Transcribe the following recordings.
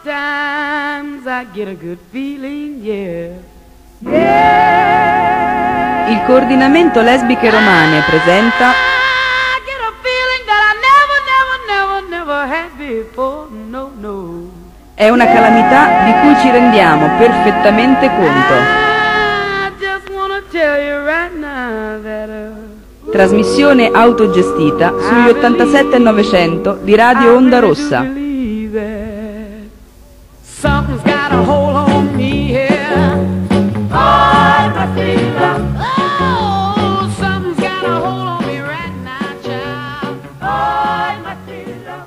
Sometimes I get a good feeling, yeah. Yeah. Il coordinamento lesbiche romane presenta I get a feeling that I never had before, no, no. È una calamità di cui ci rendiamo perfettamente conto. I just wanna tell you right now that Trasmissione autogestita sugli 87 e 900 di Radio Onda Rossa. Something's got a hold on me here. Oh, my freedom. Oh, something's got a hold on me right now, child. Oh, my freedom.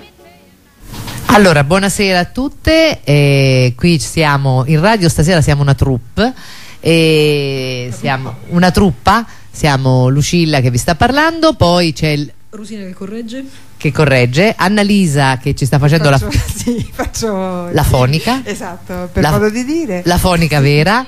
Allora, buonasera a tutte. Qui siamo in radio stasera, siamo una troupe. Siamo una truppa. Siamo Lucilla che vi sta parlando, poi c'è Rosina che corregge, Annalisa che ci sta facendo la fonica. Esatto, per modo di dire. La fonica vera.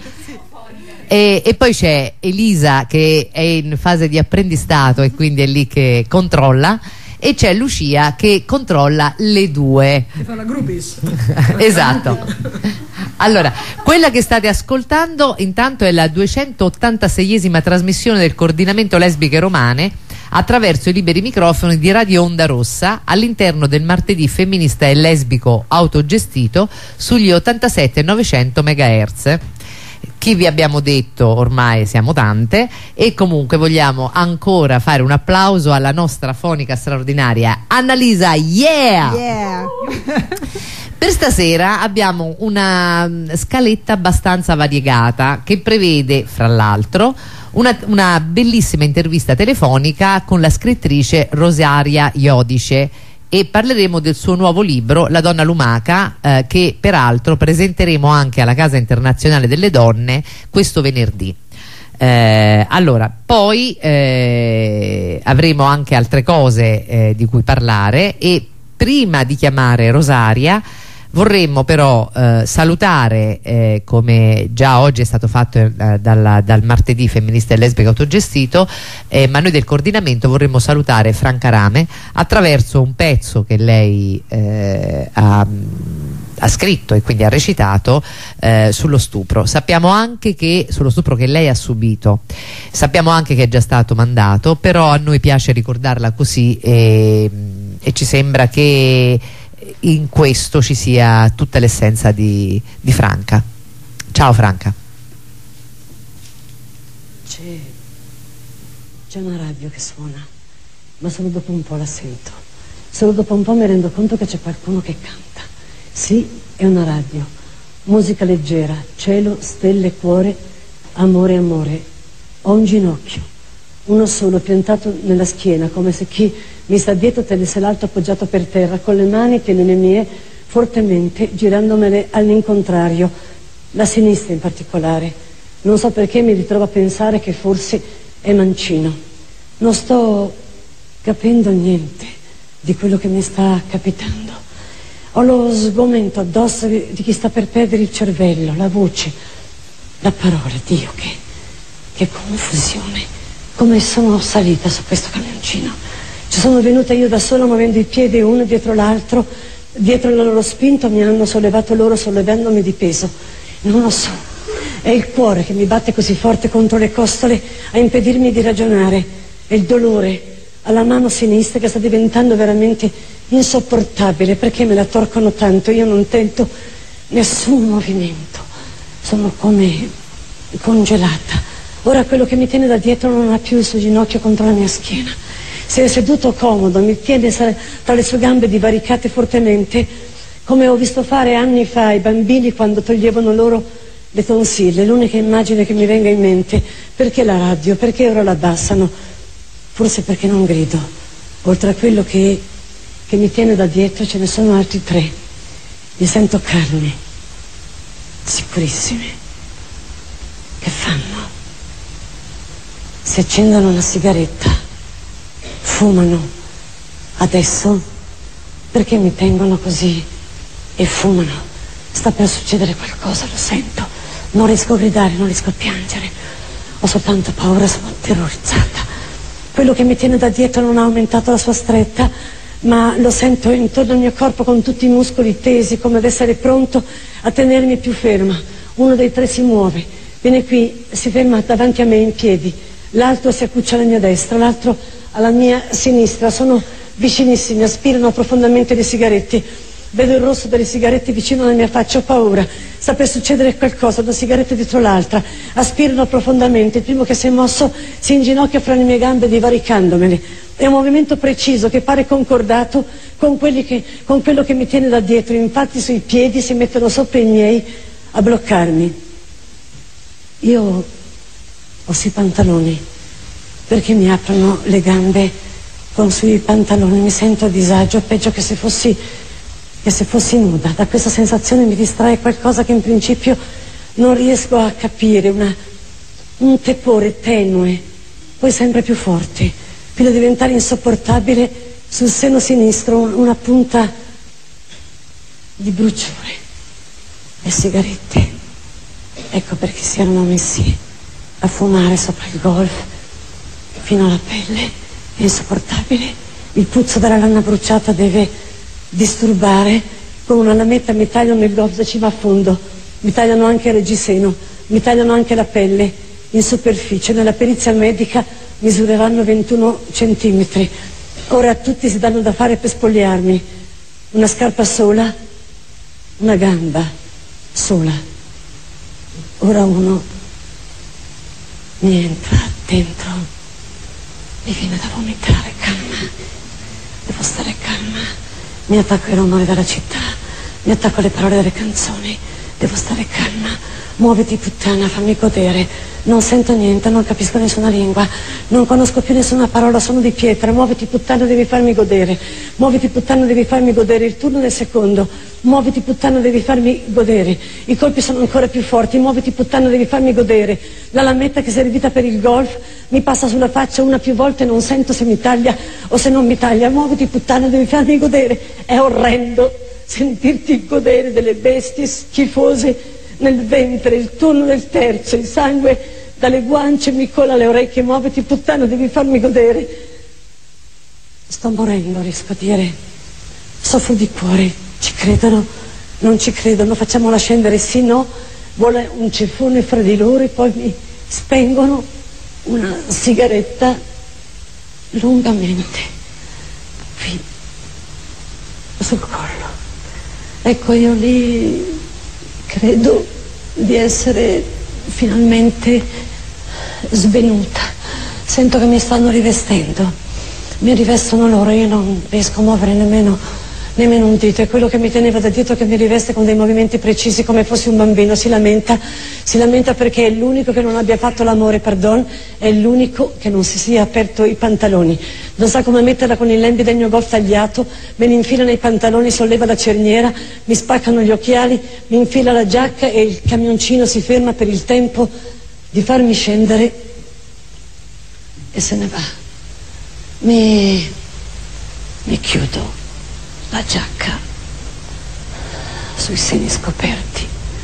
E poi c'è Elisa che è in fase di apprendistato e quindi è lì che controlla. E c'è Lucia che controlla le due. Che fa la groupis. Esatto. Allora, quella che state ascoltando intanto è la 286esima trasmissione del coordinamento lesbiche romane attraverso i liberi microfoni di Radio Onda Rossa all'interno del martedì femminista e lesbico autogestito sugli 87 e 900 MHz. Chi vi abbiamo detto ormai siamo tante e comunque vogliamo ancora fare un applauso alla nostra fonica straordinaria Annalisa, yeah! Per stasera abbiamo una scaletta abbastanza variegata che prevede fra l'altro una bellissima intervista telefonica con la scrittrice Rosaria Iodice e parleremo del suo nuovo libro La donna lumaca che peraltro presenteremo anche alla Casa Internazionale delle Donne questo venerdì. Allora, poi avremo anche altre cose di cui parlare e prima di chiamare Rosaria vorremmo però salutare, come già oggi è stato fatto dal martedì femminista e lesbico autogestito, ma noi del coordinamento vorremmo salutare Franca Rame attraverso un pezzo che lei ha scritto e quindi ha recitato sullo stupro. Sappiamo anche che sullo stupro che lei ha subito, sappiamo anche che è già stato mandato, però a noi piace ricordarla così e ci sembra che in questo ci sia tutta l'essenza di Franca. Ciao Franca. C'è una radio che suona, ma solo dopo un po' la sento. Solo dopo un po' mi rendo conto che c'è qualcuno che canta. Sì, è una radio. Musica leggera, cielo, stelle, cuore, amore, amore. Ho un ginocchio, uno solo piantato nella schiena, come se chi mi sta dietro tenesse l'altro appoggiato per terra, con le mani che nelle mie, fortemente, girandomele all'incontrario, la sinistra in particolare. Non so perché mi ritrovo a pensare che forse è mancino. Non sto capendo niente di quello che mi sta capitando. Ho lo sgomento addosso di chi sta per perdere il cervello, la voce, la parola. Dio, che confusione. Come sono salita su questo camioncino. Ci sono venuta io da sola muovendo i piedi uno dietro l'altro, dietro il loro spinto mi hanno sollevato loro sollevandomi di peso. Non lo so, è il cuore che mi batte così forte contro le costole a impedirmi di ragionare, è il dolore alla mano sinistra che sta diventando veramente insopportabile perché me la torcono tanto, io non tento nessun movimento, sono come congelata. Ora quello che mi tiene da dietro non ha più il suo ginocchio contro la mia schiena. Se è seduto comodo, mi tiene tra le sue gambe divaricate fortemente, come ho visto fare anni fa i bambini quando toglievano loro le tonsille. L'unica immagine che mi venga in mente, perché la radio, perché ora la abbassano? Forse perché non grido. Oltre a quello che mi tiene da dietro ce ne sono altri 3. Li sento calmi, sicurissimi. Che fanno? Si accendono una sigaretta. Fumano. Adesso? Perché mi tengono così e fumano? Sta per succedere qualcosa, lo sento. Non riesco a gridare, non riesco a piangere. Ho soltanto paura, sono terrorizzata. Quello che mi tiene da dietro non ha aumentato la sua stretta, ma lo sento intorno al mio corpo con tutti i muscoli tesi, come ad essere pronto a tenermi più ferma. Uno dei tre si muove, viene qui, si ferma davanti a me in piedi, l'altro si accuccia alla mia destra, l'altro alla mia sinistra, sono vicinissimi, aspirano profondamente le sigarette. Vedo il rosso delle sigarette vicino alla mia faccia, ho paura, sta per succedere qualcosa, una sigaretta dietro l'altra, aspirano profondamente, il primo che si è mosso si inginocchia fra le mie gambe divaricandomele, è un movimento preciso che pare concordato con quello che mi tiene da dietro, infatti sui piedi si mettono sopra i miei a bloccarmi. Io ho sui pantaloni, perché mi aprono le gambe con sui pantaloni, mi sento a disagio, peggio che se fossi nuda. Da questa sensazione mi distrae qualcosa che in principio non riesco a capire, un tepore tenue, poi sempre più forte, fino a diventare insopportabile sul seno sinistro, una punta di bruciore. Le sigarette, ecco perché si erano messi a fumare sopra il golf, fino alla pelle, è insopportabile. Il puzzo della lana bruciata deve disturbare. Con una lametta mi tagliano il gobsacino a fondo, mi tagliano anche il reggiseno, mi tagliano anche la pelle in superficie. Nella perizia medica misureranno 21 centimetri. Ora tutti si danno da fare per spogliarmi. Una scarpa sola, una gamba sola. Ora uno mi entra dentro, mi viene da vomitare. Calma, devo stare calma. Mi attacco ai rumori della città, mi attacco alle parole delle canzoni, devo stare calma. Muoviti puttana, fammi godere. Non sento niente, non capisco nessuna lingua, non conosco più nessuna parola, sono di pietra. Muoviti puttana, devi farmi godere. Muoviti puttana, devi farmi godere. Il turno del secondo. Muoviti puttana, devi farmi godere. I colpi sono ancora più forti. Muoviti puttana, devi farmi godere. La lametta che si è servita per il golf mi passa sulla faccia una più volte, non sento se mi taglia o se non mi taglia. Muoviti puttana, devi farmi godere. È orrendo sentirti godere delle bestie schifose nel ventre. Il turno del terzo, il sangue dalle guance mi cola alle orecchie. Muoviti puttana, devi farmi godere. Sto morendo, riesco a dire. Soffro di cuore. Ci credono? Non ci credono? Facciamola scendere, sì, no? Vuole un ceffone fra di loro e poi mi spengono una sigaretta lungamente qui sul collo. Ecco, io lì credo di essere finalmente svenuta. Sento che mi stanno rivestendo, mi rivestono loro, io non riesco a muovere nemmeno un dito. È quello che mi teneva da dietro che mi riveste con dei movimenti precisi come fossi un bambino. Si lamenta perché è l'unico che non abbia fatto l'amore, pardon, è l'unico che non si sia aperto i pantaloni. Non sa come metterla con il lembi del mio golf tagliato, me ne infila nei pantaloni, solleva la cerniera, mi spaccano gli occhiali, mi infila la giacca e il camioncino si ferma per il tempo di farmi scendere e se ne va. Mi chiudo la giacca sui seni scoperti.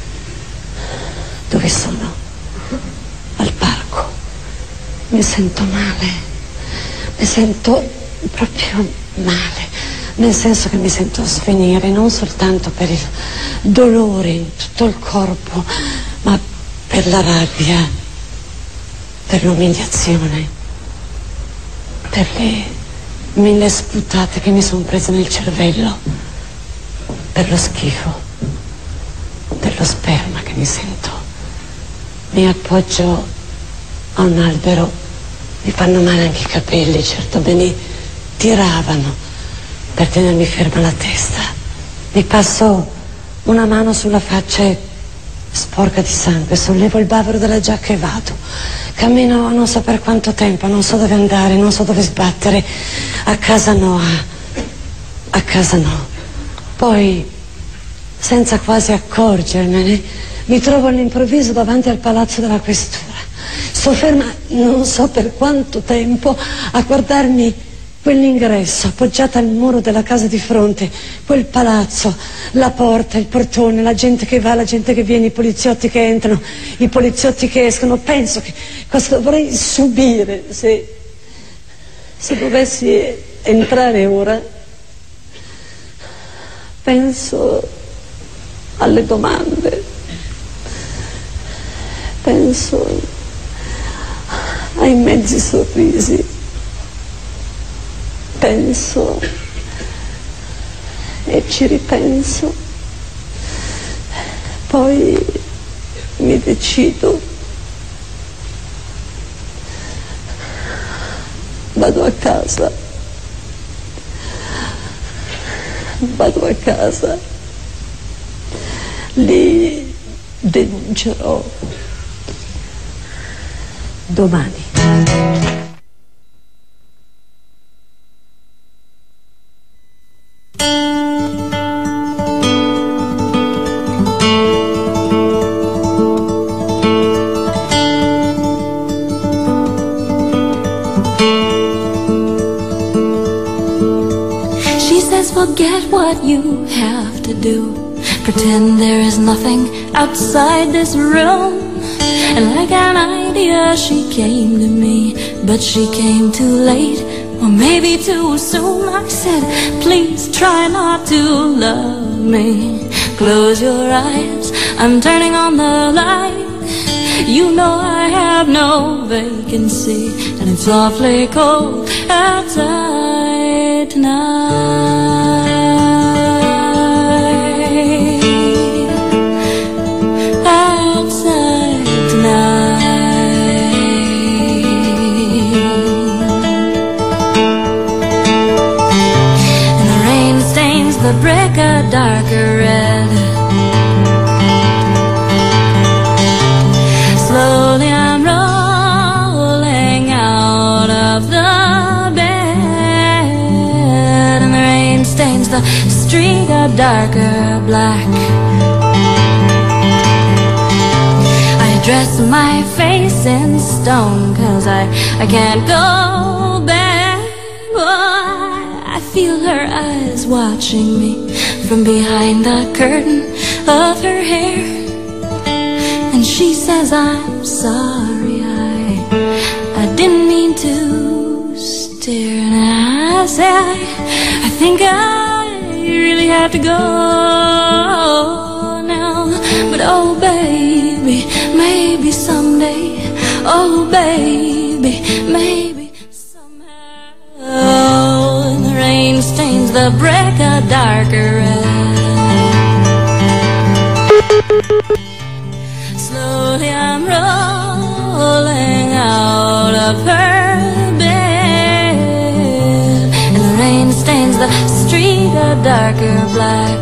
Dove sono? Al parco. Mi sento male, mi sento proprio male, nel senso che mi sento svenire non soltanto per il dolore in tutto il corpo, ma per la rabbia, per l'umiliazione, per le 1000 sputate che mi sono prese nel cervello, per lo schifo, per lo sperma che mi sento. Mi appoggio a un albero, mi fanno male anche i capelli, certo me li tiravano per tenermi ferma la testa. Mi passo una mano sulla faccia sporca di sangue, sollevo il bavero della giacca e vado. Cammino non so per quanto tempo, non so dove andare, non so dove sbattere. A casa no. Poi, senza quasi accorgermene, mi trovo all'improvviso davanti al palazzo della questura. Sto ferma non so per quanto tempo a guardarmi quell'ingresso appoggiata al muro della casa di fronte, quel palazzo, la porta, il portone, la gente che va, la gente che viene, i poliziotti che entrano, i poliziotti che escono. Penso che cosa dovrei subire se dovessi entrare ora penso alle domande, penso ai mezzi sorrisi, penso e ci ripenso, poi mi decido, vado a casa, li denuncerò domani. Forget what you have to do. Pretend there is nothing outside this room. And like an idea she came to me, but she came too late, or maybe too soon. I said, please try not to love me. Close your eyes, I'm turning on the light. You know I have no vacancy, and it's awfully cold outside tonight. The brick a darker red. Slowly I'm rolling out of the bed, and the rain stains the street a darker black. I dress my face in stone, 'cause I can't go back. I feel her eyes watching me from behind the curtain of her hair, and she says, I'm sorry, I didn't mean to stare. And I say, I think I really have to go now. But oh baby, maybe someday, oh baby, maybe somehow. Rain stains the brick a darker red. Slowly I'm rolling out of her bed, and the rain stains the street a darker black.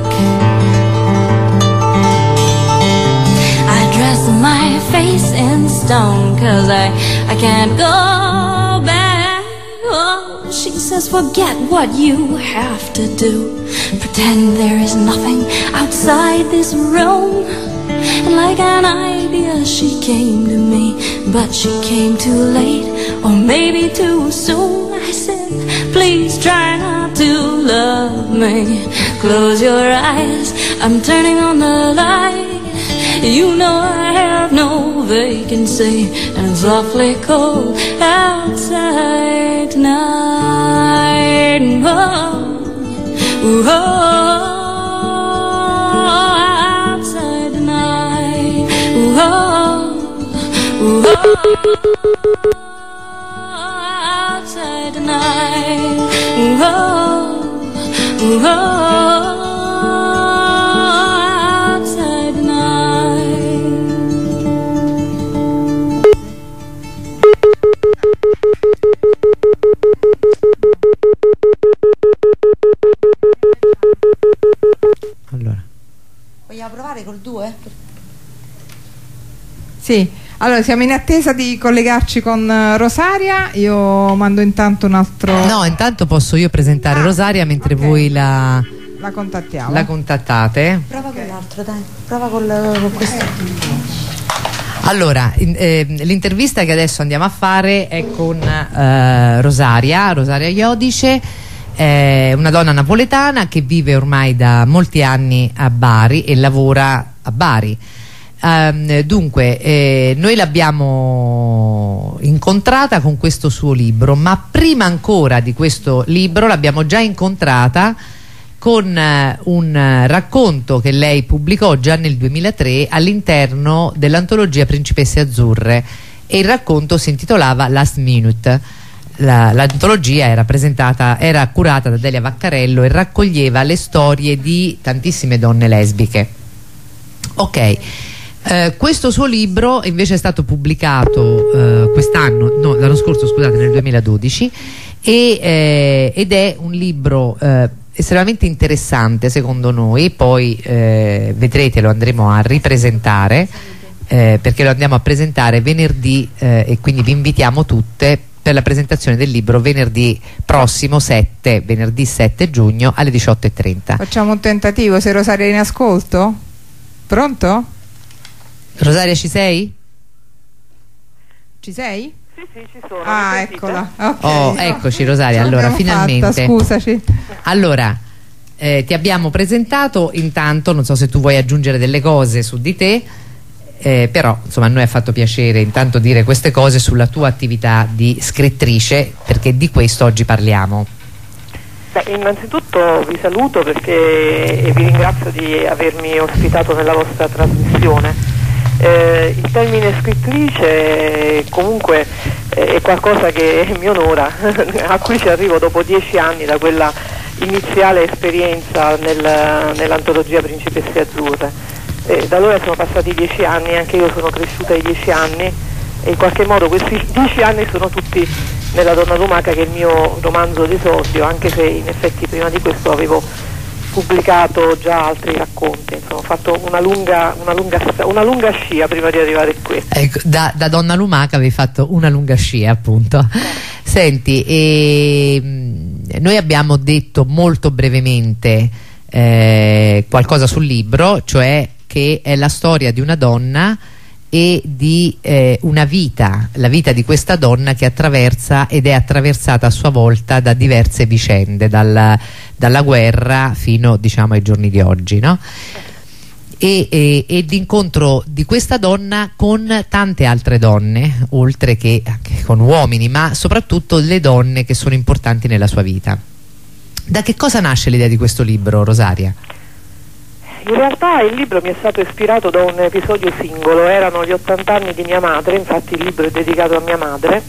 I dress my face in stone, 'cause I can't go back. Oh, she says, forget what you have to do. Pretend there is nothing outside this room. And like an idea she came to me, but she came too late, or maybe too soon. I said, please try not to love me. Close your eyes, I'm turning on the light. You know I have no vacancy, and it's awfully cold outside tonight. Oh, outside tonight. Oh, outside tonight. Oh, outside tonight. Allora, vogliamo provare col 2? Sì, allora siamo in attesa di collegarci con Rosaria. Io mando intanto un altro. no, intanto posso io presentare Rosaria mentre ok. voi la contattiamo. contattate. Prova con l'altro, dai. Prova con questo. Allora, l'intervista che adesso andiamo a fare è con Rosaria Iodice, una donna napoletana che vive ormai da molti anni a Bari e lavora a Bari. Dunque, noi l'abbiamo incontrata con questo suo libro, ma prima ancora di questo libro l'abbiamo già incontrata con un racconto che lei pubblicò già nel 2003 all'interno dell'antologia Principesse Azzurre, e il racconto si intitolava Last Minute. L'antologia era curata da Delia Vaccarello e raccoglieva le storie di tantissime donne lesbiche. Ok, questo suo libro invece è stato pubblicato l'anno scorso, scusate, nel 2012, ed è un libro estremamente interessante secondo noi. Poi vedrete, lo andremo a ripresentare, perché lo andiamo a presentare venerdì, e quindi vi invitiamo tutte per la presentazione del libro venerdì 7 giugno alle 18:30. Facciamo un tentativo, se Rosaria è in ascolto. Pronto? Rosaria, ci sei? Ci sei? Sì, ci sono. Ah, eccola. Okay. Oh, eccoci Rosaria, allora finalmente. Fatta, scusaci. Allora, ti abbiamo presentato, intanto non so se tu vuoi aggiungere delle cose su di te, però insomma a noi ha fatto piacere intanto dire queste cose sulla tua attività di scrittrice, perché di questo oggi parliamo. Beh, innanzitutto vi saluto e vi ringrazio di avermi ospitato nella vostra trasmissione. Il termine scrittrice comunque è qualcosa che mi onora, a cui ci arrivo dopo 10 anni da quella iniziale esperienza nell'antologia Principesse Azzurre. Da allora sono passati 10 anni, anche io sono cresciuta ai 10 anni, e in qualche modo questi 10 anni sono tutti nella Donna Lumaca, che è il mio romanzo d'esordio, anche se in effetti prima di questo avevo pubblicato già altri racconti. Insomma, ho fatto una lunga scia prima di arrivare qui. Ecco, da Donna Lumaca avevi fatto una lunga scia, appunto. Senti, noi abbiamo detto molto brevemente qualcosa sul libro, cioè che è la storia di una donna e di una vita, la vita di questa donna che attraversa ed è attraversata a sua volta da diverse vicende, dalla guerra fino, diciamo, ai giorni di oggi, no? E l'incontro di questa donna con tante altre donne, oltre che anche con uomini, ma soprattutto le donne che sono importanti nella sua vita. Da che cosa nasce l'idea di questo libro, Rosaria? In realtà il libro mi è stato ispirato da un episodio singolo. Erano gli 80 anni di mia madre, infatti il libro è dedicato a mia madre,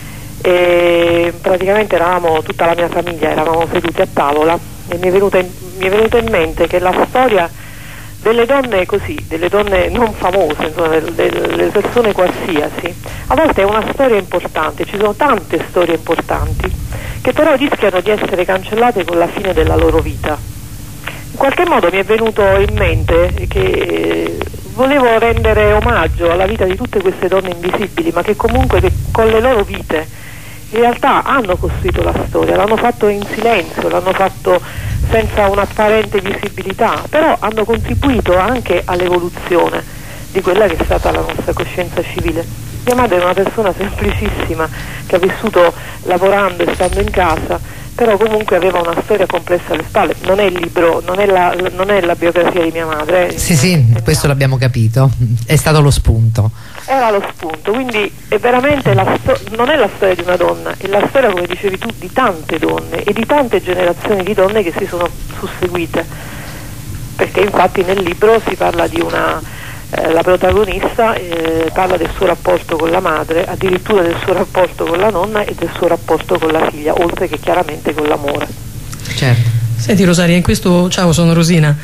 e praticamente eravamo, tutta la mia famiglia, eravamo seduti a tavola, e mi è venuta in mente che la storia delle donne così, delle donne non famose, insomma, delle persone qualsiasi, a volte è una storia importante. Ci sono tante storie importanti che però rischiano di essere cancellate con la fine della loro vita. In qualche modo mi è venuto in mente che volevo rendere omaggio alla vita di tutte queste donne invisibili, ma che comunque con le loro vite in realtà hanno costruito la storia, l'hanno fatto in silenzio, l'hanno fatto senza un'apparente visibilità, però hanno contribuito anche all'evoluzione di quella che è stata la nostra coscienza civile. Mia madre è una persona semplicissima che ha vissuto lavorando e stando in casa, però comunque aveva una storia complessa alle spalle. Non è il libro, non è la biografia di mia madre. Sì, questo l'abbiamo capito, è stato lo spunto. Era lo spunto, quindi è veramente non è la storia di una donna, è la storia, come dicevi tu, di tante donne e di tante generazioni di donne che si sono susseguite, perché infatti nel libro si parla di la protagonista parla del suo rapporto con la madre, addirittura del suo rapporto con la nonna e del suo rapporto con la figlia, oltre che chiaramente con l'amore. Certo. Senti Rosaria, ciao, sono Rosina.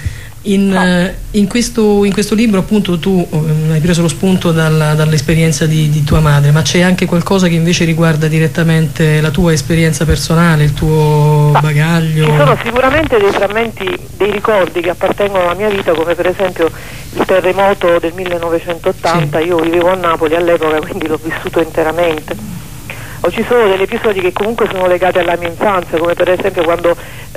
In questo libro appunto tu hai preso lo spunto dall'esperienza di tua madre, ma c'è anche qualcosa che invece riguarda direttamente la tua esperienza personale, il tuo bagaglio? Ci sono sicuramente dei frammenti, dei ricordi che appartengono alla mia vita, come per esempio il terremoto del 1980. Sì. Io vivevo a Napoli all'epoca, quindi l'ho vissuto interamente. O ci sono degli episodi che comunque sono legati alla mia infanzia, come per esempio quando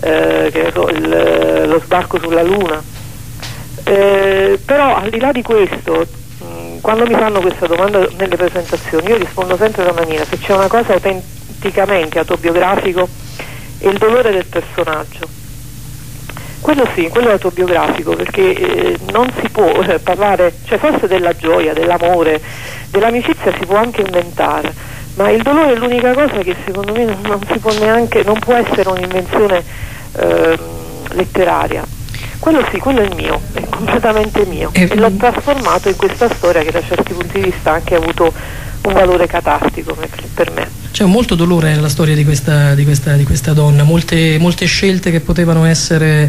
lo sbarco sulla Luna. Però al di là di questo, quando mi fanno questa domanda nelle presentazioni, io rispondo sempre in una maniera: se c'è una cosa autenticamente autobiografico è il dolore del personaggio. Quello sì, quello è autobiografico, perché non si può parlare, cioè forse della gioia, dell'amore, dell'amicizia si può anche inventare, ma il dolore è l'unica cosa che secondo me non si può neanche, non può essere un'invenzione letteraria. Quello sì, quello è mio, è completamente mio, e l'ho trasformato in questa storia che da certi punti di vista ha anche avuto un valore catartico per me. C'è molto dolore nella storia di questa donna, molte scelte che potevano essere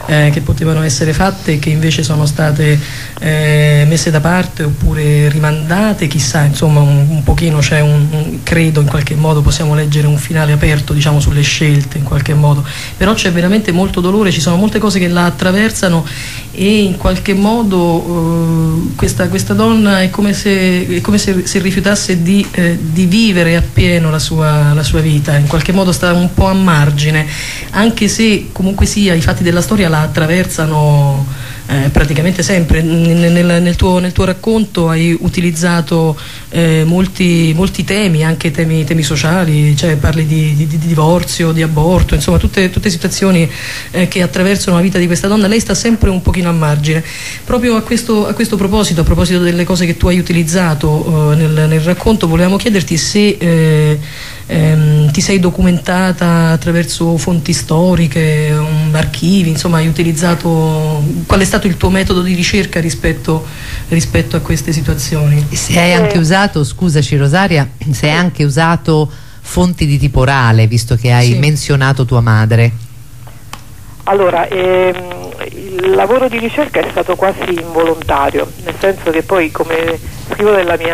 fatte e che invece sono state messe da parte oppure rimandate, chissà, insomma un pochino c'è credo in qualche modo possiamo leggere un finale aperto, diciamo, sulle scelte in qualche modo, però c'è veramente molto dolore, ci sono molte cose che la attraversano e in qualche modo questa donna è come se rifiutasse di vivere appieno la sua vita, in qualche modo sta un po' a margine, anche se comunque sia i fatti della storia la attraversano praticamente sempre. Nel tuo racconto hai utilizzato molti temi, anche temi sociali, cioè parli di divorzio, di aborto, insomma tutte situazioni che attraversano la vita di questa donna. Lei sta sempre un pochino a margine. Proprio a questo proposito, a proposito delle cose che tu hai utilizzato nel racconto, volevamo chiederti se ti sei documentata attraverso fonti storiche, archivi, insomma hai utilizzato, qual è stato il tuo metodo di ricerca rispetto a queste situazioni? Se hai anche usato, scusaci Rosaria, se hai anche usato fonti di tipo orale, visto che hai menzionato tua madre. Allora, il lavoro di ricerca è stato quasi involontario, nel senso che poi, come scrivo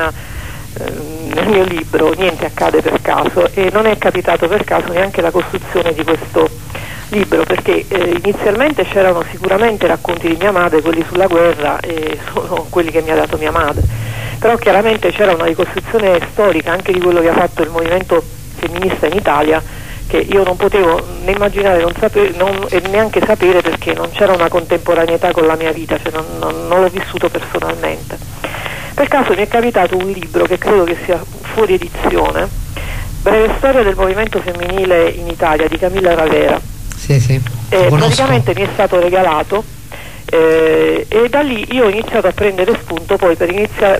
nel mio libro, niente accade per caso, e non è capitato per caso neanche la costruzione di questo libro, perché inizialmente c'erano sicuramente racconti di mia madre, quelli sulla guerra, e sono quelli che mi ha dato mia madre, però chiaramente c'era una ricostruzione storica anche di quello che ha fatto il movimento femminista in Italia, che io non potevo né immaginare e neanche sapere, perché non c'era una contemporaneità con la mia vita, cioè non l'ho vissuto personalmente. Per caso mi è capitato un libro che credo che sia fuori edizione, Breve storia del movimento femminile in Italia, di Camilla Ravera. Sì, praticamente mi è stato regalato e da lì io ho iniziato a prendere spunto poi per iniziare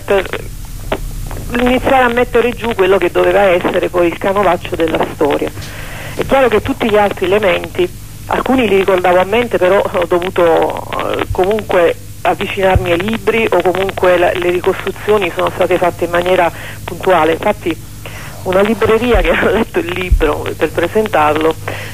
a mettere giù quello che doveva essere poi il canovaccio della storia. È chiaro che tutti gli altri elementi, alcuni li ricordavo a mente, però ho dovuto comunque avvicinarmi ai libri, o comunque le ricostruzioni sono state fatte in maniera puntuale. Infatti una libreria che ha letto il libro per presentarlo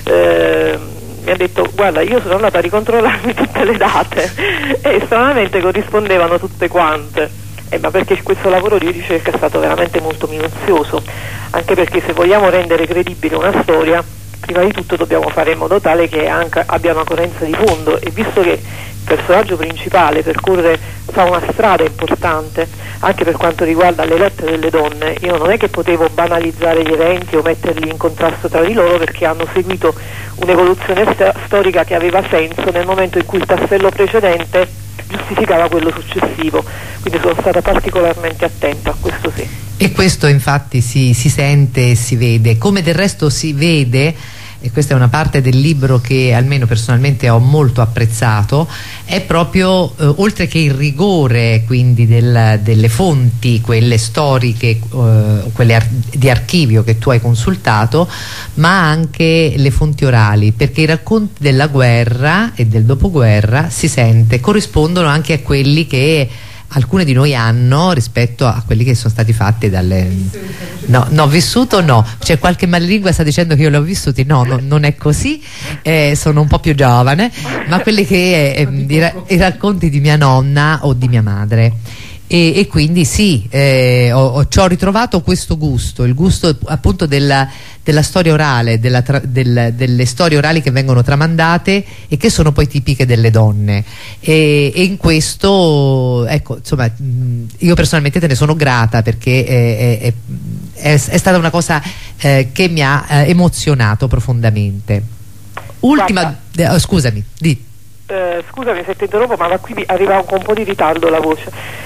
mi ha detto: guarda, io sono andata a ricontrollarmi tutte le date e stranamente corrispondevano tutte quante, ma perché questo lavoro di ricerca è stato veramente molto minuzioso, anche perché se vogliamo rendere credibile una storia, prima di tutto dobbiamo fare in modo tale che anche abbia una coerenza di fondo, e visto che il personaggio principale fa una strada importante anche per quanto riguarda le lotte delle donne, io non è che potevo banalizzare gli eventi o metterli in contrasto tra di loro, perché hanno seguito un'evoluzione storica che aveva senso nel momento in cui il tassello precedente giustificava quello successivo, quindi sono stata particolarmente attenta a questo, sì. E questo infatti si sente e si vede, come del resto si vede, e questa è una parte del libro che almeno personalmente ho molto apprezzato, è proprio oltre che il rigore quindi delle fonti, quelle storiche, quelle di archivio che tu hai consultato, ma anche le fonti orali, perché i racconti della guerra e del dopoguerra si sente corrispondono anche a quelli che alcune di noi hanno rispetto a quelli che sono stati fatti dalle... No, vissuto no, c'è qualche madrelingua che sta dicendo che io li ho vissuti, no, non è così, sono un po' più giovane, ma quelli che i racconti di mia nonna o di mia madre. E quindi sì, ci ho ritrovato questo gusto, il gusto appunto della storia orale, delle storie orali che vengono tramandate e che sono poi tipiche delle donne, e in questo, ecco, insomma, io personalmente te ne sono grata, perché è stata una cosa che mi ha emozionato profondamente. Ultima, scusami, di. Scusami se ti interrompo, ma da qui arriva con un po' di ritardo la voce.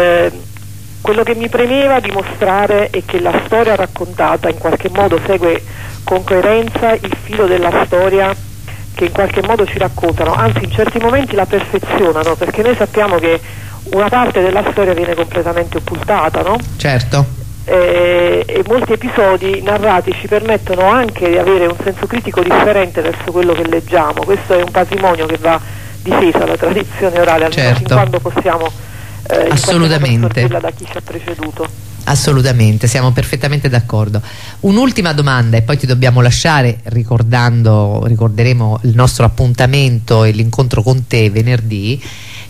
Quello che mi premeva dimostrare è che la storia raccontata in qualche modo segue con coerenza il filo della storia che in qualche modo ci raccontano, anzi in certi momenti la perfezionano, perché noi sappiamo che una parte della storia viene completamente occultata, no? Certo. e molti episodi narrati ci permettono anche di avere un senso critico differente verso quello che leggiamo. Questo è un patrimonio che va difesa la tradizione orale, almeno fin quando possiamo assolutamente da chi ci ha preceduto. Assolutamente, siamo perfettamente d'accordo. Un'ultima domanda e poi ti dobbiamo lasciare, ricorderemo il nostro appuntamento e l'incontro con te venerdì.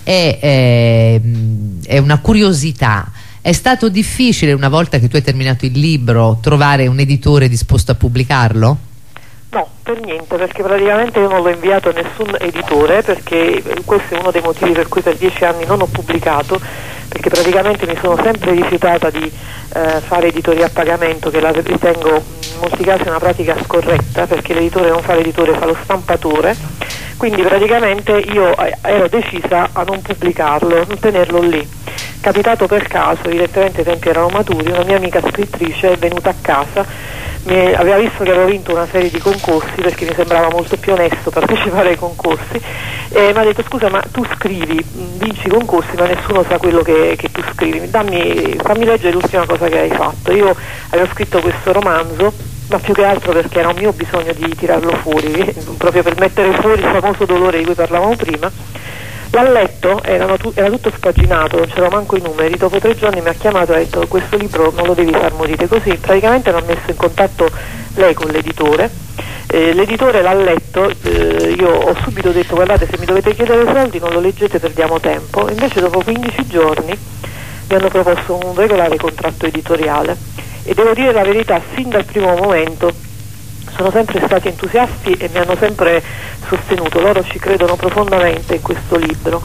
È una curiosità. È stato difficile, una volta che tu hai terminato il libro, trovare un editore disposto a pubblicarlo? No, per niente, perché praticamente io non l'ho inviato a nessun editore, perché questo è uno dei motivi per cui per 10 anni non ho pubblicato, perché praticamente mi sono sempre rifiutata di fare editoria a pagamento, che la ritengo in molti casi una pratica scorretta, perché l'editore non fa l'editore, fa lo stampatore. Quindi praticamente io ero decisa a non pubblicarlo, non tenerlo lì. Capitato per caso, evidentemente i tempi erano maturi, una mia amica scrittrice è venuta a casa, aveva visto che avevo vinto una serie di concorsi, perché mi sembrava molto più onesto partecipare ai concorsi, e mi ha detto: scusa, ma tu scrivi, vinci i concorsi ma nessuno sa quello che tu scrivi, fammi leggere l'ultima cosa che hai fatto. Io avevo scritto questo romanzo, ma più che altro perché era un mio bisogno di tirarlo fuori, proprio per mettere fuori il famoso dolore di cui parlavamo prima. L'ha letto, era tutto spaginato, non c'erano manco i numeri. Dopo 3 giorni mi ha chiamato e ha detto: questo libro non lo devi far morire così. Praticamente mi ha messo in contatto lei con l'editore. L'editore l'ha letto, io ho subito detto: guardate, se mi dovete chiedere soldi non lo leggete, perdiamo tempo. Invece dopo 15 giorni mi hanno proposto un regolare contratto editoriale, e devo dire la verità, sin dal primo momento sono sempre stati entusiasti e mi hanno sempre sostenuto. Loro ci credono profondamente in questo libro,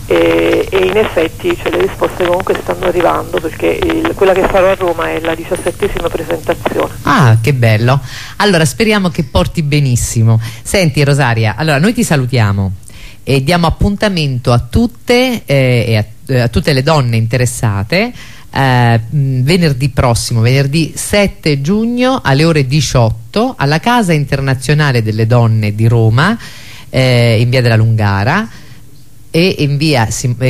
e in effetti le risposte comunque stanno arrivando, perché quella che farò a Roma è la 17ª presentazione. Ah, che bello. Allora speriamo che porti benissimo. Senti Rosaria, allora noi ti salutiamo e diamo appuntamento a tutte e a tutte le donne interessate venerdì prossimo, venerdì 7 giugno alle ore 18 alla Casa Internazionale delle Donne di Roma, in via della Lungara e in via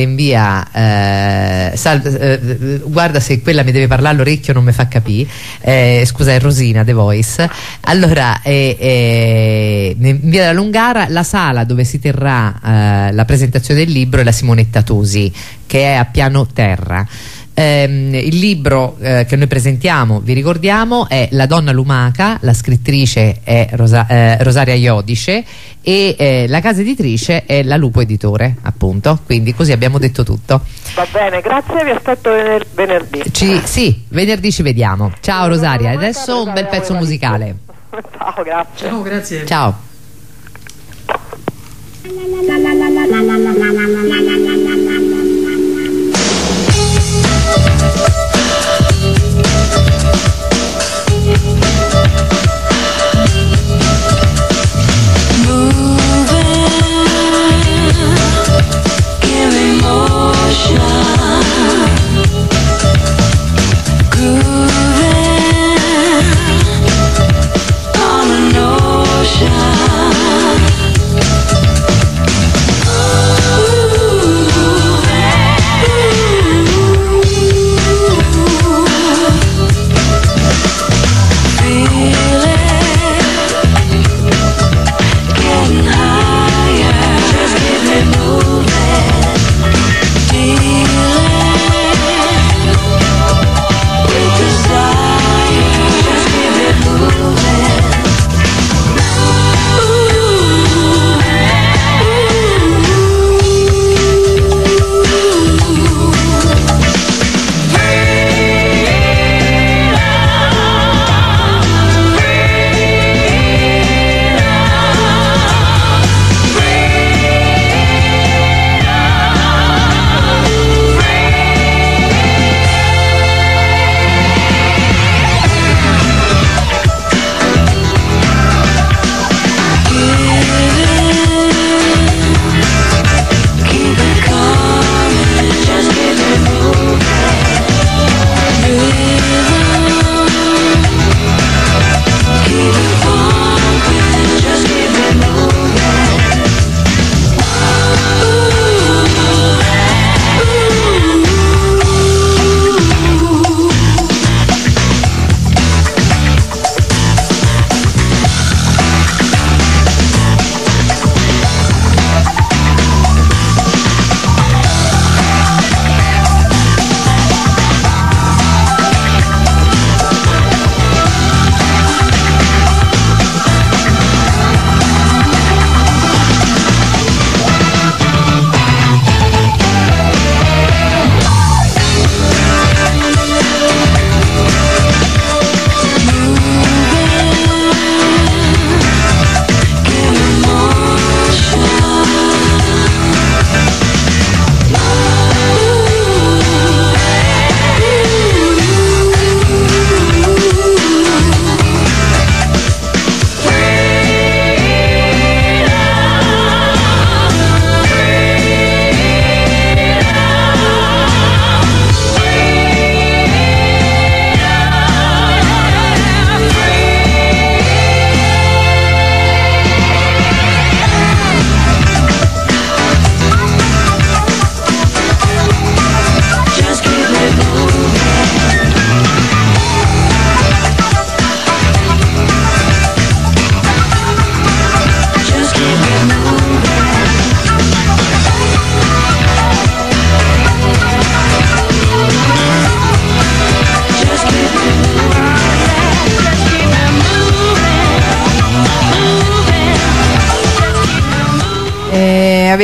guarda, se quella mi deve parlare all'orecchio non mi fa capire, scusa, è Rosina The Voice. Allora in via della Lungara, la sala dove si terrà la presentazione del libro è la Simonetta Tosi, che è a piano terra. Il libro che noi presentiamo, vi ricordiamo, è La donna lumaca, la scrittrice è Rosaria Iodice e la casa editrice è la Lupo Editore, appunto. Quindi così abbiamo detto tutto. Va bene, grazie, vi aspetto venerdì. Sì, venerdì ci vediamo. Ciao Rosaria, adesso un bel pezzo musicale. Ciao, grazie. Ciao, grazie. Ciao. Ooh.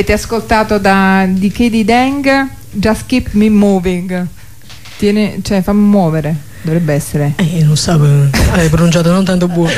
Avete ascoltato di Katie Deng Just Keep Me Moving, cioè fammi muovere, dovrebbe essere. Non so, hai pronunciato non tanto buono.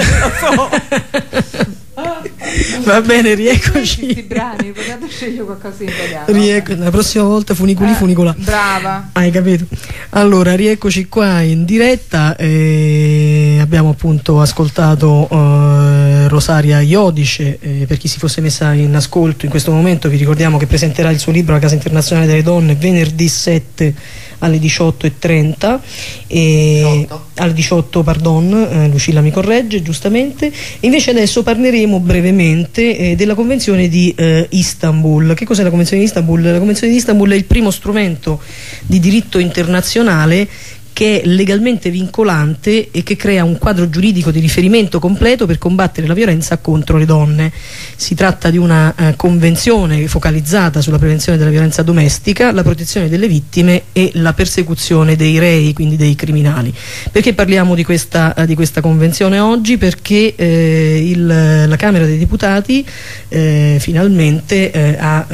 Va bene, rieccoci. Questi brani, potete scegliere qualcosa in italiano. La prossima volta funicola. Brava. Hai capito? Allora, rieccoci qua in diretta. Abbiamo appunto ascoltato Rosaria Iodice. Per chi si fosse messa in ascolto in questo momento, vi ricordiamo che presenterà il suo libro La Casa Internazionale delle Donne venerdì 7 alle 18:30 alle 18, pardon, Lucilla mi corregge giustamente. Invece adesso parleremo brevemente della Convenzione di Istanbul. Che cos'è la Convenzione di Istanbul? La Convenzione di Istanbul è il primo strumento di diritto internazionale che è legalmente vincolante e che crea un quadro giuridico di riferimento completo per combattere la violenza contro le donne. Si tratta di una convenzione focalizzata sulla prevenzione della violenza domestica, la protezione delle vittime e la persecuzione dei rei, quindi dei criminali. Perché parliamo di questa convenzione oggi? Perché la Camera dei Deputati finalmente ha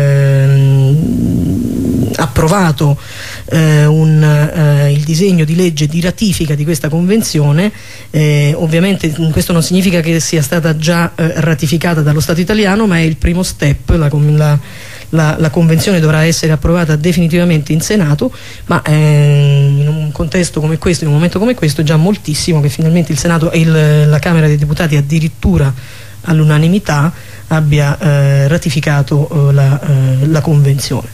approvato il disegno di legge di ratifica di questa convenzione. Ovviamente questo non significa che sia stata già ratificata dallo Stato italiano, ma è il primo step. La convenzione dovrà essere approvata definitivamente in Senato, ma in un contesto come questo, in un momento come questo, è già moltissimo che finalmente il Senato e la Camera dei Deputati addirittura all'unanimità abbia ratificato la convenzione.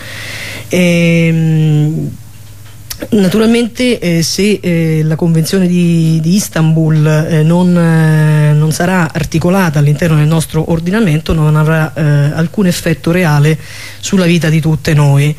Naturalmente se la Convenzione di Istanbul non sarà articolata all'interno del nostro ordinamento, non avrà alcun effetto reale sulla vita di tutte noi.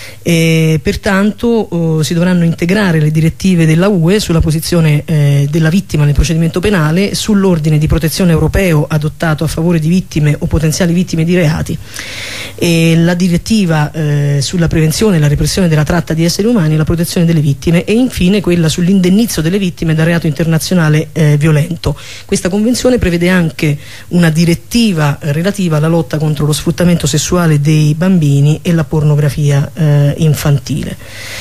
Pertanto si dovranno integrare le direttive della UE sulla posizione della vittima nel procedimento penale, sull'ordine di protezione europeo adottato a favore di vittime o potenziali vittime di reati, e la direttiva sulla prevenzione e la repressione della tratta di esseri umani e la protezione delle vittime, e infine quella sull'indennizzo delle vittime da reato internazionale violento. Questa convenzione prevede anche una direttiva relativa alla lotta contro lo sfruttamento sessuale dei bambini e la pornografia infantile.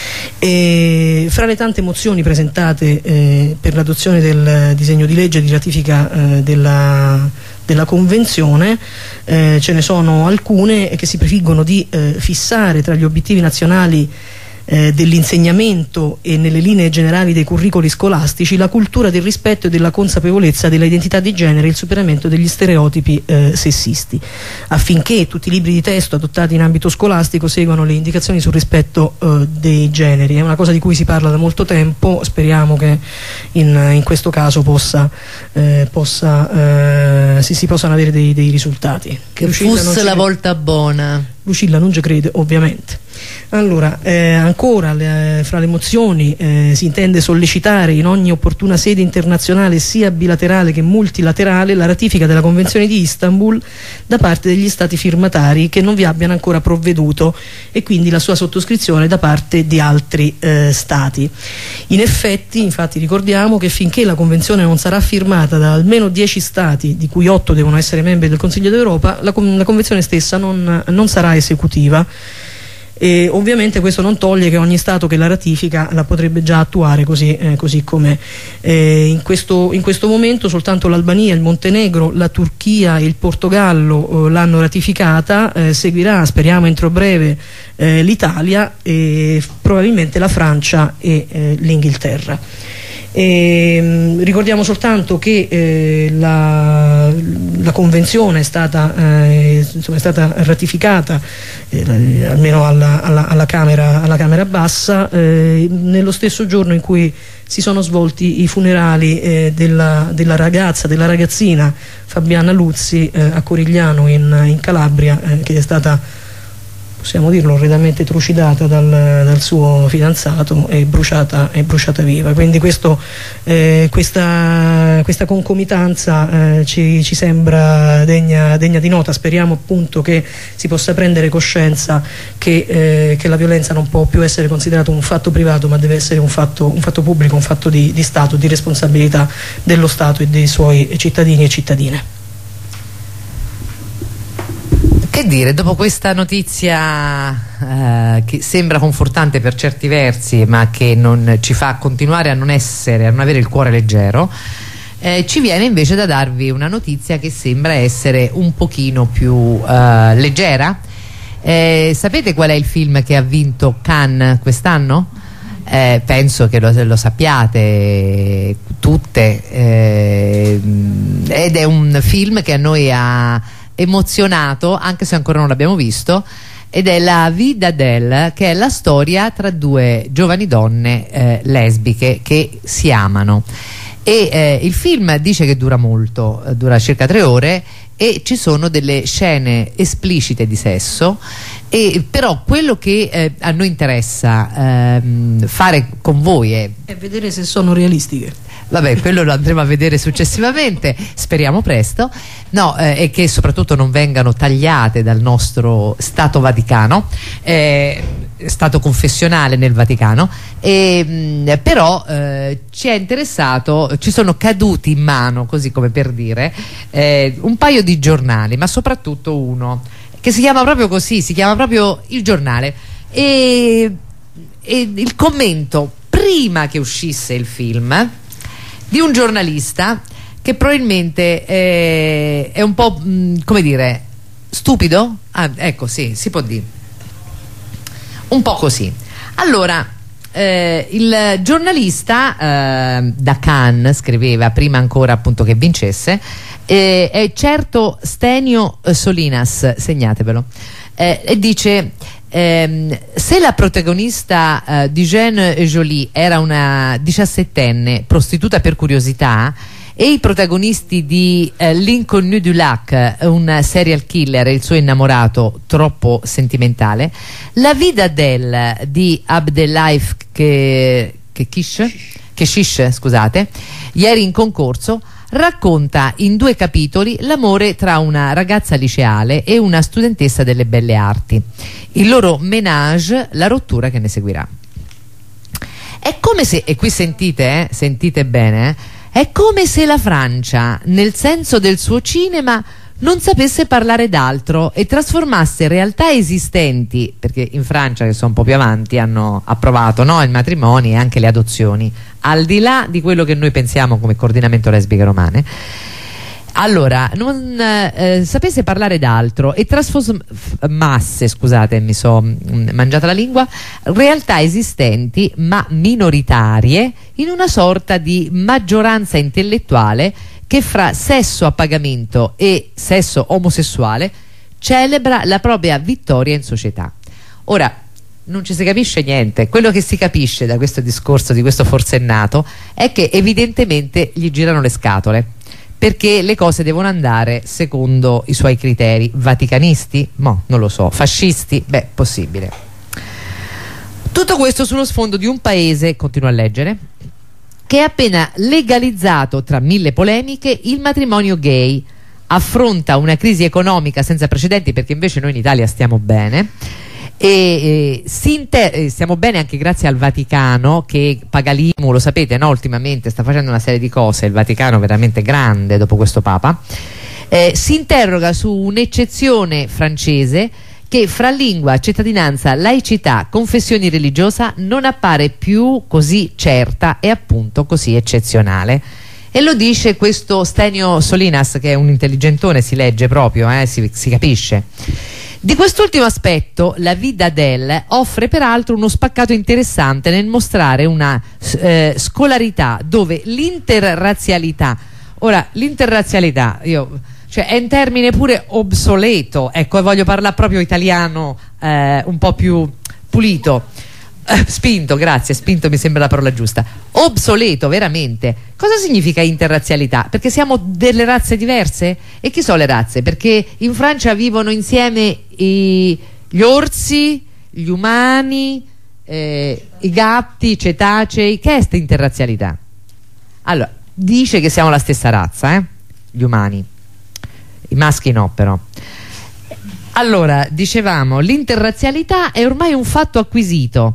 Fra le tante mozioni presentate per l'adozione del disegno di legge di ratifica della Convenzione, ce ne sono alcune che si prefiggono di fissare tra gli obiettivi nazionali dell'insegnamento e nelle linee generali dei curricoli scolastici la cultura del rispetto e della consapevolezza della identità di genere e il superamento degli stereotipi sessisti, affinché tutti i libri di testo adottati in ambito scolastico seguano le indicazioni sul rispetto dei generi. È una cosa di cui si parla da molto tempo, speriamo che in questo caso si possano avere dei risultati. Che fosse la volta buona. Lucilla non ci crede, ovviamente. Allora, ancora fra le mozioni si intende sollecitare in ogni opportuna sede internazionale, sia bilaterale che multilaterale, la ratifica della Convenzione di Istanbul da parte degli Stati firmatari che non vi abbiano ancora provveduto, e quindi la sua sottoscrizione da parte di altri Stati. In effetti, infatti, ricordiamo che finché la Convenzione non sarà firmata da almeno 10 Stati, di cui 8 devono essere membri del Consiglio d'Europa, la Convenzione stessa non sarà esecutiva. E ovviamente questo non toglie che ogni Stato che la ratifica la potrebbe già attuare così com'è. In questo momento soltanto l'Albania, il Montenegro, la Turchia e il Portogallo l'hanno ratificata, seguirà, speriamo entro breve, l'Italia e probabilmente la Francia e l'Inghilterra. Ricordiamo soltanto che la Convenzione è stata ratificata almeno alla Camera Bassa nello stesso giorno in cui si sono svolti i funerali della ragazzina Fabiana Luzzi a Corigliano in Calabria, che è stata, possiamo dirlo, orrendamente trucidata dal suo fidanzato e bruciata viva. Quindi questa concomitanza ci sembra degna di nota. Speriamo appunto che si possa prendere coscienza che la violenza non può più essere considerato un fatto privato, ma deve essere un fatto pubblico, un fatto di Stato, di responsabilità dello Stato e dei suoi cittadini e cittadine. Che dire, dopo questa notizia che sembra confortante per certi versi, ma che non ci fa continuare a non avere il cuore leggero, ci viene invece da darvi una notizia che sembra essere un pochino più leggera. Sapete qual è il film che ha vinto Cannes quest'anno? Penso che lo sappiate tutte, ed è un film che a noi ha emozionato, anche se ancora non l'abbiamo visto, ed è La Vie d'Adèle, che è la storia tra due giovani donne lesbiche che si amano. E il film dice che dura molto, dura circa 3 ore, e ci sono delle scene esplicite di sesso, e però quello che a noi interessa fare con voi è vedere se sono realistiche. Vabbè, quello lo andremo a vedere successivamente, speriamo presto. No, e che soprattutto non vengano tagliate dal nostro Stato Vaticano, Stato confessionale nel Vaticano. Però ci è interessato, ci sono caduti in mano, così come per dire, un paio di giornali, ma soprattutto uno che si chiama proprio così, si chiama proprio Il Giornale, e il commento prima che uscisse il film di un giornalista che probabilmente è un po' come dire, stupido? Ecco, sì, si può dire un po' così. Allora, il giornalista da Cannes scriveva, prima ancora appunto che vincesse, è certo Stenio Solinas, segnatevelo, e dice: se la protagonista di Jeanne et Jolie era una 17enne prostituta per curiosità, e i protagonisti di L'Inconnu du Lac, un serial killer e il suo innamorato troppo sentimentale, La Vie d'Adèle di Abdelaif Keshish, scusate, ieri in concorso, racconta in 2 capitoli l'amore tra una ragazza liceale e una studentessa delle belle arti, il loro ménage, la rottura che ne seguirà. È come se, e qui sentite bene, è come se la Francia, nel senso del suo cinema, non sapesse parlare d'altro e trasformasse realtà esistenti, perché in Francia, che sono un po' più avanti, hanno approvato, no, il matrimonio e anche le adozioni, al di là di quello che noi pensiamo come coordinamento lesbiche romane. Allora, non sapesse parlare d'altro e trasformasse, scusate, mi sono mangiata la lingua, realtà esistenti ma minoritarie in una sorta di maggioranza intellettuale che fra sesso a pagamento e sesso omosessuale celebra la propria vittoria in società. Ora, non ci si capisce niente. Quello che si capisce da questo discorso di questo forsennato è che evidentemente gli girano le scatole, perché le cose devono andare secondo i suoi criteri. Vaticanisti? No, non lo so. Fascisti? Beh, possibile. Tutto questo sullo sfondo di un paese, continuo a leggere, che ha appena legalizzato, tra 1000 polemiche, il matrimonio gay, affronta una crisi economica senza precedenti, perché invece noi in Italia stiamo bene, e stiamo bene anche grazie al Vaticano, che paga l'IMU, lo sapete, no? Ultimamente sta facendo una serie di cose, il Vaticano veramente grande dopo questo Papa. Si interroga su un'eccezione francese che fra lingua, cittadinanza, laicità, confessione religiosa non appare più così certa e appunto così eccezionale. E lo dice questo Stenio Solinas, che è un intelligentone, si legge proprio, si capisce. Di quest'ultimo aspetto La Vie d'Adèle offre peraltro uno spaccato interessante nel mostrare una scolarità dove l'interrazzialità, ora l'interrazzialità, cioè è un termine pure obsoleto, ecco, voglio parlare proprio italiano, un po' più pulito, spinto, grazie, spinto mi sembra la parola giusta, obsoleto veramente. Cosa significa interrazzialità? Perché siamo delle razze diverse? E chi sono le razze? Perché in Francia vivono insieme gli orsi, gli umani, i gatti, i cetacei. Che è questa interrazzialità? Allora, dice che siamo la stessa razza, gli umani. I maschi no, però. Allora, dicevamo, l'interrazzialità è ormai un fatto acquisito,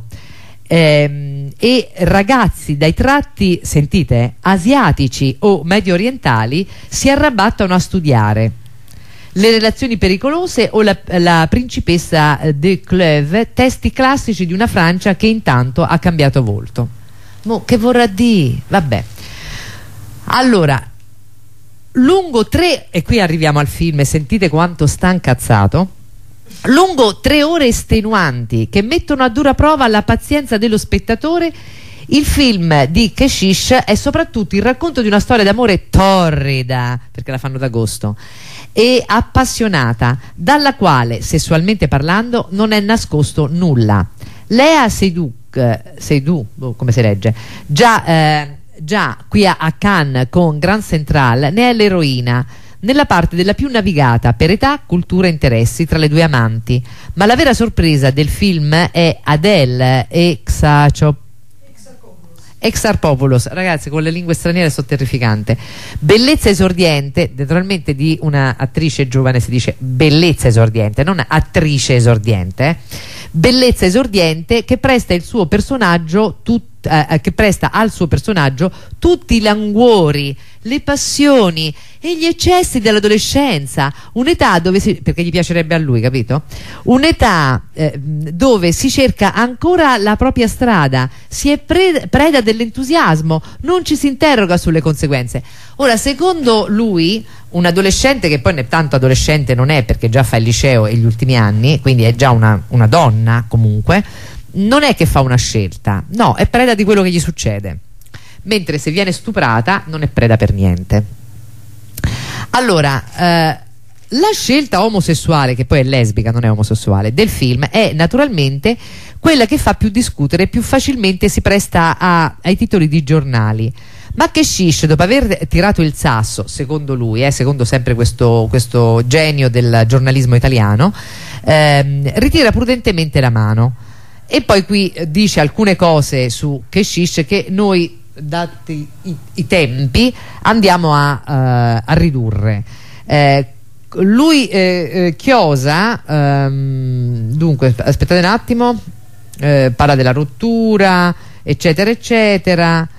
e ragazzi dai tratti, sentite, asiatici o medio orientali si arrabattano a studiare. Le relazioni pericolose o la principessa de Clèves, testi classici di una Francia che intanto ha cambiato volto. Che vorrà dire? Vabbè. Allora, lungo 3, e qui arriviamo al film e sentite quanto sta incazzato. Lungo 3 ore estenuanti che mettono a dura prova la pazienza dello spettatore, il film di Keshish è soprattutto il racconto di una storia d'amore torrida, perché la fanno d'agosto, e appassionata, dalla quale, sessualmente parlando, non è nascosto nulla. Lea Seydoux, come si legge, già qui a Cannes con Grand Central ne è l'eroina, nella parte della più navigata per età, cultura e interessi tra le due amanti. Ma la vera sorpresa del film è Adele Exarchopoulos, ragazzi, con le lingue straniere sono terrificante. Bellezza esordiente, naturalmente di una attrice giovane si dice bellezza esordiente, non attrice esordiente. Bellezza esordiente che presta il suo personaggio che presta al suo personaggio tutti i languori, le passioni e gli eccessi dell'adolescenza, un'età dove perché gli piacerebbe a lui, capito? Un'età dove si cerca ancora la propria strada, si è preda dell'entusiasmo, non ci si interroga sulle conseguenze. Ora, secondo lui, un adolescente, che poi tanto adolescente non è perché già fa il liceo e gli ultimi anni, quindi è già una donna comunque, non è che fa una scelta, no, è preda di quello che gli succede, mentre se viene stuprata non è preda per niente. Allora, la scelta omosessuale, che poi è lesbica, non è omosessuale, del film è naturalmente quella che fa più discutere, più facilmente si presta ai titoli di giornali. Ma Keshish, dopo aver tirato il sasso, secondo lui, secondo sempre questo genio del giornalismo italiano, ritira prudentemente la mano. E poi qui dice alcune cose su Keshish che noi, dati i tempi, andiamo a ridurre. Lui chiosa, dunque aspettate un attimo, parla della rottura, eccetera eccetera.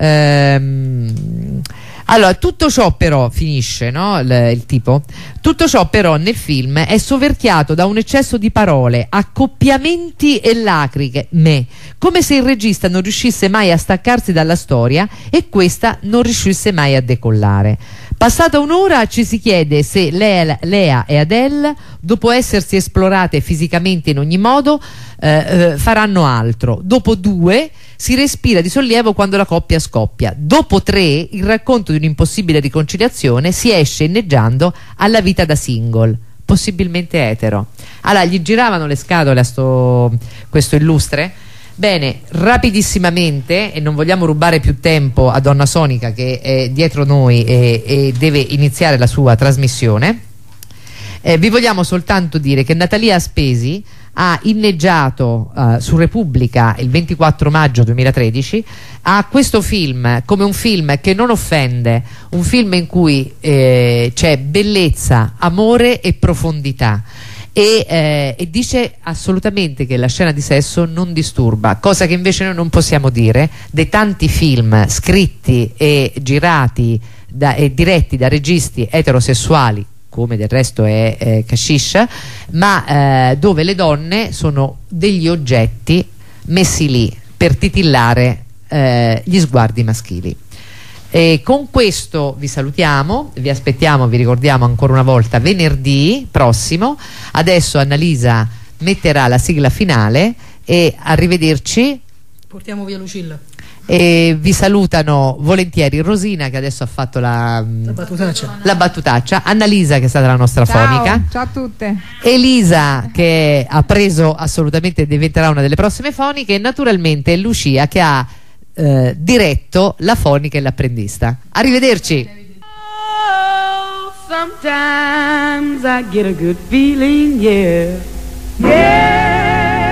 Allora, tutto ciò però finisce, no? Il tipo, tutto ciò però nel film è soverchiato da un eccesso di parole, accoppiamenti e lacrime, come se il regista non riuscisse mai a staccarsi dalla storia e questa non riuscisse mai a decollare. Passata un'ora ci si chiede se Lea e Adele, dopo essersi esplorate fisicamente in ogni modo, faranno altro. Dopo 2 si respira di sollievo quando la coppia scoppia. Dopo 3 il racconto di un'impossibile riconciliazione si esce inneggiando alla vita da single, possibilmente etero. Allora, gli giravano le scatole a questo illustre? Bene, rapidissimamente, e non vogliamo rubare più tempo a Donna Sonica che è dietro noi e deve iniziare la sua trasmissione, vi vogliamo soltanto dire che Natalia Aspesi ha inneggiato su Repubblica il 24 maggio 2013 a questo film come un film che non offende, un film in cui c'è bellezza, amore e profondità. E dice assolutamente che la scena di sesso non disturba, cosa che invece noi non possiamo dire dei tanti film scritti e girati e diretti da registi eterosessuali, come del resto è Keshish, ma dove le donne sono degli oggetti messi lì per titillare gli sguardi maschili. E con questo vi salutiamo, vi aspettiamo, vi ricordiamo ancora una volta venerdì prossimo. Adesso Annalisa metterà la sigla finale e arrivederci. Portiamo via Lucilla. E vi salutano volentieri Rosina, che adesso ha fatto la battutaccia, Annalisa, che è stata la nostra fonica, ciao a tutte, Elisa, che ha preso assolutamente, diventerà una delle prossime foniche, e naturalmente Lucia, che ha diretto la fonica e l'apprendista. Arrivederci. Oh, sometimes I get a good feeling, yeah, yeah.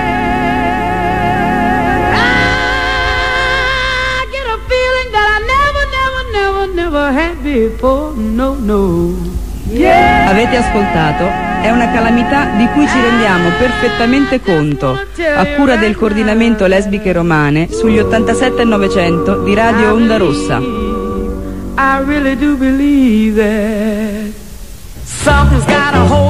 I get a feeling that I never had before, no, no. Yeah. Avete ascoltato È una calamità di cui ci rendiamo perfettamente conto, a cura del coordinamento lesbiche romane sugli 87 e 900 di Radio Onda Rossa. I really do believe that Something's got a hold